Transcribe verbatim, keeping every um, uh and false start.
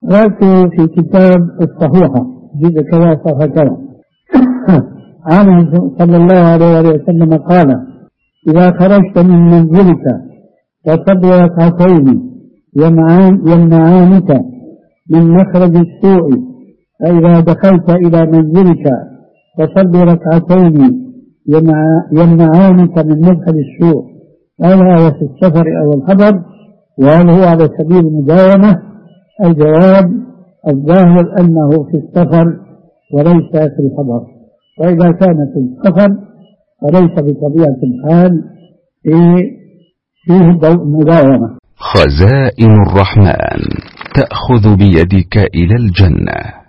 قرأت في كتاب الصحيحة جزء كذا صفحة كذا عنه صلى الله عليه وسلم قال: إذا خرجت من منزلك فصل ركعتين يمنعانك من مخرج السوء، فإذا دخلت إلى منزلك فصل ركعتين يمنعانك من مدخل السوء. هل هذا في السفر أو الحضر؟ وهل هو على سبيل المداومة؟ الجواب: الظاهر أنه في السفر وليس في الحضر، وإذا كان في السفر فليس بطبيعة الحال فيه مداومة. خزائن الرحمن تأخذ بيدك إلى الجنة.